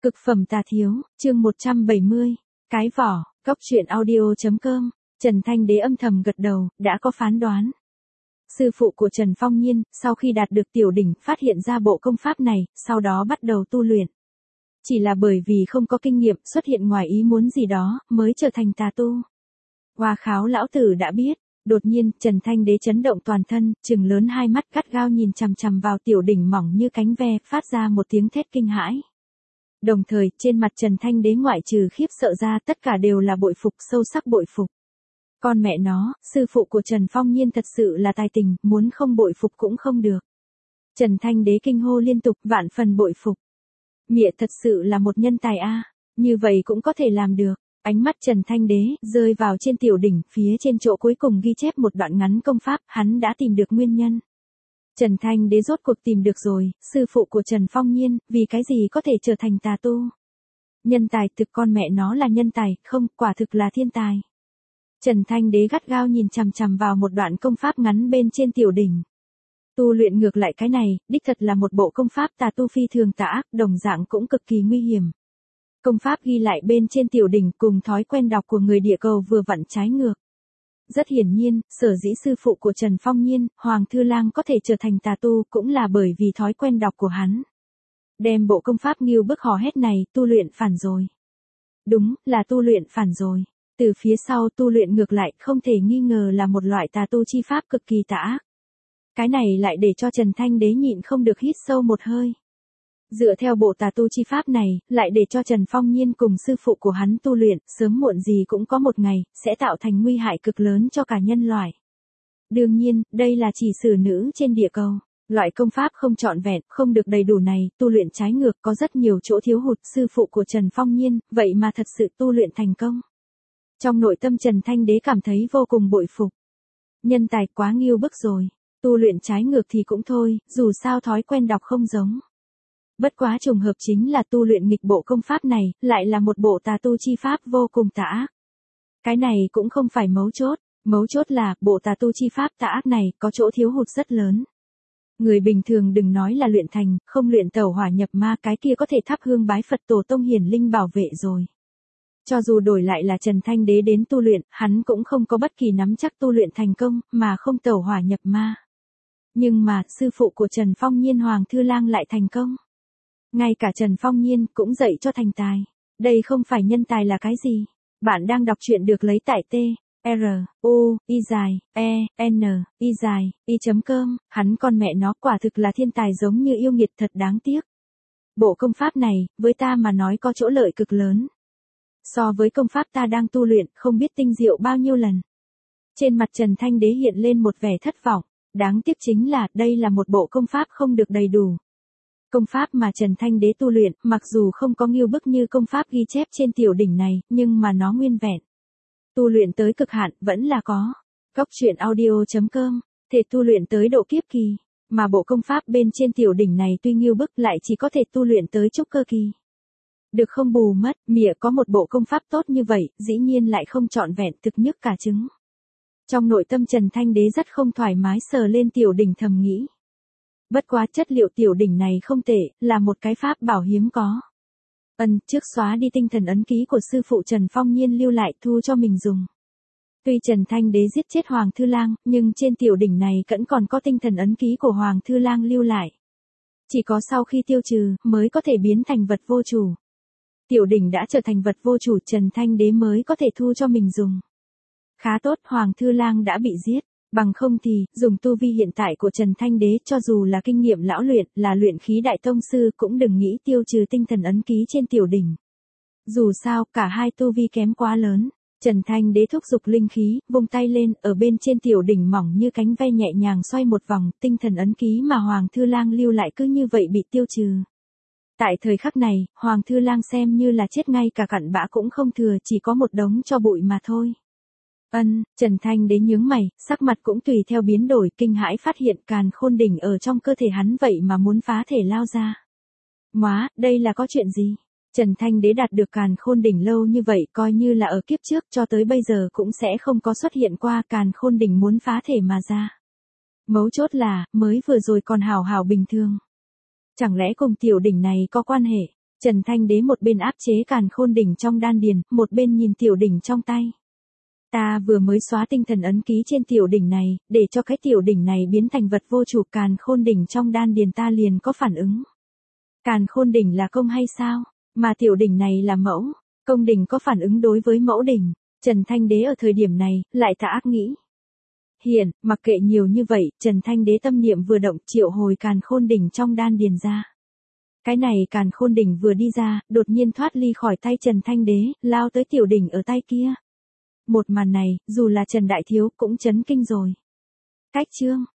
Cực phẩm tà thiếu, chương 170. Cái vỏ, cóc truyện audio.com. Trần Thanh Đế âm thầm gật đầu, đã có phán đoán. Sư phụ của Trần Phong Nhiên, sau khi đạt được tiểu đỉnh, phát hiện ra bộ công pháp này, sau đó bắt đầu tu luyện. Chỉ là bởi vì không có kinh nghiệm, xuất hiện ngoài ý muốn gì đó, mới trở thành tà tu. Hoa kháo lão tử đã biết. Đột nhiên, Trần Thanh Đế chấn động toàn thân, trừng lớn hai mắt gắt gao nhìn chằm chằm vào tiểu đỉnh mỏng như cánh ve, phát ra một tiếng thét kinh hãi. Đồng thời, trên mặt Trần Thanh Đế ngoại trừ khiếp sợ ra, tất cả đều là bội phục, sâu sắc bội phục. Con mẹ nó, sư phụ của Trần Phong Nhiên thật sự là tài tình, muốn không bội phục cũng không được. Trần Thanh Đế kinh hô liên tục, vạn phần bội phục. Mẹ thật sự là một nhân tài a, như vậy cũng có thể làm được. Ánh mắt Trần Thanh Đế rơi vào trên tiểu đỉnh, phía trên chỗ cuối cùng ghi chép một đoạn ngắn công pháp, hắn đã tìm được nguyên nhân. Trần Thanh Đế rốt cuộc tìm được rồi, sư phụ của Trần Phong Nhiên, vì cái gì có thể trở thành tà tu. Nhân tài, thực con mẹ nó là nhân tài, không, quả thực là thiên tài. Trần Thanh Đế gắt gao nhìn chằm chằm vào một đoạn công pháp ngắn bên trên tiểu đỉnh. Tu luyện ngược lại cái này, đích thật là một bộ công pháp tà tu phi thường tà ác, đồng dạng cũng cực kỳ nguy hiểm. Công pháp ghi lại bên trên tiểu đỉnh cùng thói quen đọc của người địa cầu vừa vặn trái ngược. Rất hiển nhiên, sở dĩ sư phụ của Trần Phong Nhiên, Hoàng Thư Lang có thể trở thành tà tu cũng là bởi vì thói quen đọc của hắn. Đem bộ công pháp nghiêu bức hò hét này, tu luyện phản rồi. Đúng, là tu luyện phản rồi. Từ phía sau tu luyện ngược lại, không thể nghi ngờ là một loại tà tu chi pháp cực kỳ tà ác. Cái này lại để cho Trần Thanh Đế nhịn không được hít sâu một hơi. Dựa theo bộ tà tu chi pháp này, lại để cho Trần Phong Nhiên cùng sư phụ của hắn tu luyện, sớm muộn gì cũng có một ngày, sẽ tạo thành nguy hại cực lớn cho cả nhân loại. Đương nhiên, đây là chỉ xử nữ trên địa cầu. Loại công pháp không trọn vẹn, không được đầy đủ này, tu luyện trái ngược có rất nhiều chỗ thiếu hụt. Sư phụ của Trần Phong Nhiên, vậy mà thật sự tu luyện thành công. Trong nội tâm Trần Thanh Đế cảm thấy vô cùng bội phục. Nhân tài quá nghiêu bức rồi. Tu luyện trái ngược thì cũng thôi, dù sao thói quen đọc không giống. Bất quá trùng hợp chính là tu luyện nghịch bộ công pháp này, lại là một bộ tà tu chi pháp vô cùng tà ác. Cái này cũng không phải mấu chốt là, bộ tà tu chi pháp tà ác này, có chỗ thiếu hụt rất lớn. Người bình thường đừng nói là luyện thành, không luyện tẩu hỏa nhập ma, cái kia có thể thắp hương bái Phật tổ tông hiển linh bảo vệ rồi. Cho dù đổi lại là Trần Thanh Đế đến tu luyện, hắn cũng không có bất kỳ nắm chắc tu luyện thành công, mà không tẩu hỏa nhập ma. Nhưng mà, sư phụ của Trần Phong Nhiên Hoàng Thư Lang lại thành công. Ngay cả Trần Phong Nhiên cũng dạy cho thành tài. Đây không phải nhân tài là cái gì? Bạn đang đọc truyện được lấy tại t-r-u-i-n-i-i.com. Hắn con mẹ nó quả thực là thiên tài giống như yêu nghiệt, thật đáng tiếc. Bộ công pháp này, với ta mà nói có chỗ lợi cực lớn. So với công pháp ta đang tu luyện, không biết tinh diệu bao nhiêu lần. Trên mặt Trần Thanh Đế hiện lên một vẻ thất vọng. Đáng tiếc chính là, đây là một bộ công pháp không được đầy đủ. Công pháp mà Trần Thanh Đế tu luyện, mặc dù không có nghiêu bức như công pháp ghi chép trên tiểu đỉnh này, nhưng mà nó nguyên vẹn. Tu luyện tới cực hạn, vẫn là có. Cóc truyện audio.com, thể tu luyện tới độ kiếp kỳ. Mà bộ công pháp bên trên tiểu đỉnh này tuy nghiêu bức lại chỉ có thể tu luyện tới trúc cơ kỳ. Được không bù mất, mỉa có một bộ công pháp tốt như vậy, dĩ nhiên lại không trọn vẹn, thực nhức cả trứng. Trong nội tâm Trần Thanh Đế rất không thoải mái, sờ lên tiểu đỉnh thầm nghĩ. Bất quá chất liệu tiểu đỉnh này không tệ, là một cái pháp bảo hiếm có. Trước xóa đi tinh thần ấn ký của sư phụ Trần Phong Nhiên lưu lại, thu cho mình dùng. Tuy Trần Thanh Đế giết chết Hoàng Thư Lang, nhưng trên tiểu đỉnh này vẫn còn có tinh thần ấn ký của Hoàng Thư Lang lưu lại. Chỉ có sau khi tiêu trừ, mới có thể biến thành vật vô chủ. Tiểu đỉnh đã trở thành vật vô chủ, Trần Thanh Đế mới có thể thu cho mình dùng. Khá tốt, Hoàng Thư Lang đã bị giết. Bằng không thì, dùng tu vi hiện tại của Trần Thanh Đế, cho dù là kinh nghiệm lão luyện, là luyện khí đại tông sư, cũng đừng nghĩ tiêu trừ tinh thần ấn ký trên tiểu đỉnh. Dù sao, cả hai tu vi kém quá lớn. Trần Thanh Đế thúc giục linh khí, vung tay lên, ở bên trên tiểu đỉnh mỏng như cánh ve nhẹ nhàng xoay một vòng, tinh thần ấn ký mà Hoàng Thư Lang lưu lại cứ như vậy bị tiêu trừ. Tại thời khắc này, Hoàng Thư Lang xem như là chết, ngay cả cặn bã cũng không thừa, chỉ có một đống tro bụi mà thôi. Trần Thanh Đế nhướng mày, sắc mặt cũng tùy theo biến đổi, kinh hãi phát hiện càn khôn đỉnh ở trong cơ thể hắn vậy mà muốn phá thể lao ra. Móa, đây là có chuyện gì? Trần Thanh Đế đạt được càn khôn đỉnh lâu như vậy, coi như là ở kiếp trước cho tới bây giờ cũng sẽ không có xuất hiện qua càn khôn đỉnh muốn phá thể mà ra. Mấu chốt là, mới vừa rồi còn hào hào bình thường. Chẳng lẽ cùng tiểu đỉnh này có quan hệ? Trần Thanh Đế một bên áp chế càn khôn đỉnh trong đan điền, một bên nhìn tiểu đỉnh trong tay. Ta vừa mới xóa tinh thần ấn ký trên tiểu đỉnh này, để cho cái tiểu đỉnh này biến thành vật vô chủ, càn khôn đỉnh trong đan điền ta liền có phản ứng. Càn khôn đỉnh là công hay sao? Mà tiểu đỉnh này là mẫu. Công đỉnh có phản ứng đối với mẫu đỉnh. Trần Thanh Đế ở thời điểm này, lại tà ác nghĩ. Hiện, mặc kệ nhiều như vậy, Trần Thanh Đế tâm niệm vừa động, triệu hồi càn khôn đỉnh trong đan điền ra. Cái này càn khôn đỉnh vừa đi ra, đột nhiên thoát ly khỏi tay Trần Thanh Đế, lao tới tiểu đỉnh ở tay kia. Một màn này, dù là Trần Đại Thiếu cũng chấn kinh rồi. Cách chương